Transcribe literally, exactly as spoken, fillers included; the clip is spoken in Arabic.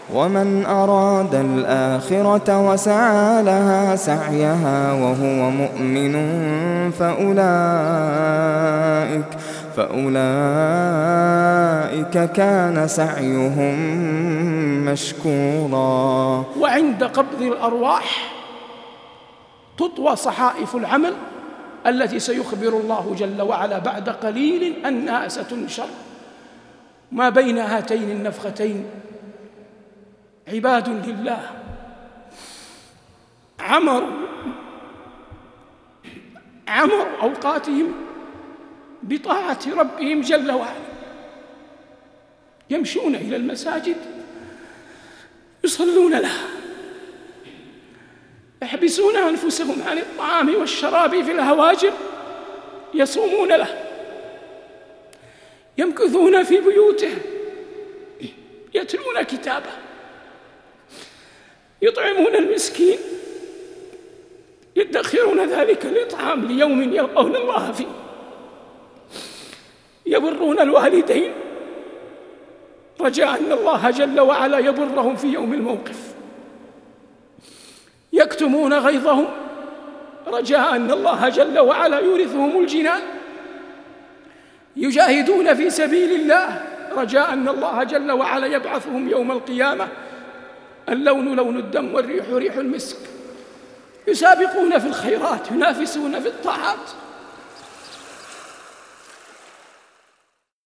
ومن أراد الآخرة وسعى لها سعيها وهو مؤمن فأولئك, فأولئك كان سعيهم مشكورا. وعند قبض الأرواح تطوى صحائف العمل التي سيخبر الله جل وعلا بعد قليل أنها ستنشر. ما بين هاتين النفختين عباد لله عمروا عمروا أوقاتهم بطاعة ربهم جل وعلا، يمشون إلى المساجد يصلون لها، يحبسون أنفسهم عن الطعام والشراب في الهواجر يصومون له، يمكثون في بيوتهم يتلون كتابه، يطعمون المسكين، يدخرون ذلك الإطعام ليوم يلقون الله فيه، يبرون الوالدين رجاء أن الله جل وعلا يبرهم في يوم الموقف، يكتمون غيظهم رجاء أن الله جل وعلا يورثهم الجنان، يجاهدون في سبيل الله رجاء أن الله جل وعلا يبعثهم يوم القيامة اللون لون الدم والريح ريح المسك، يسابقون في الخيرات، ينافسون في الطاعات،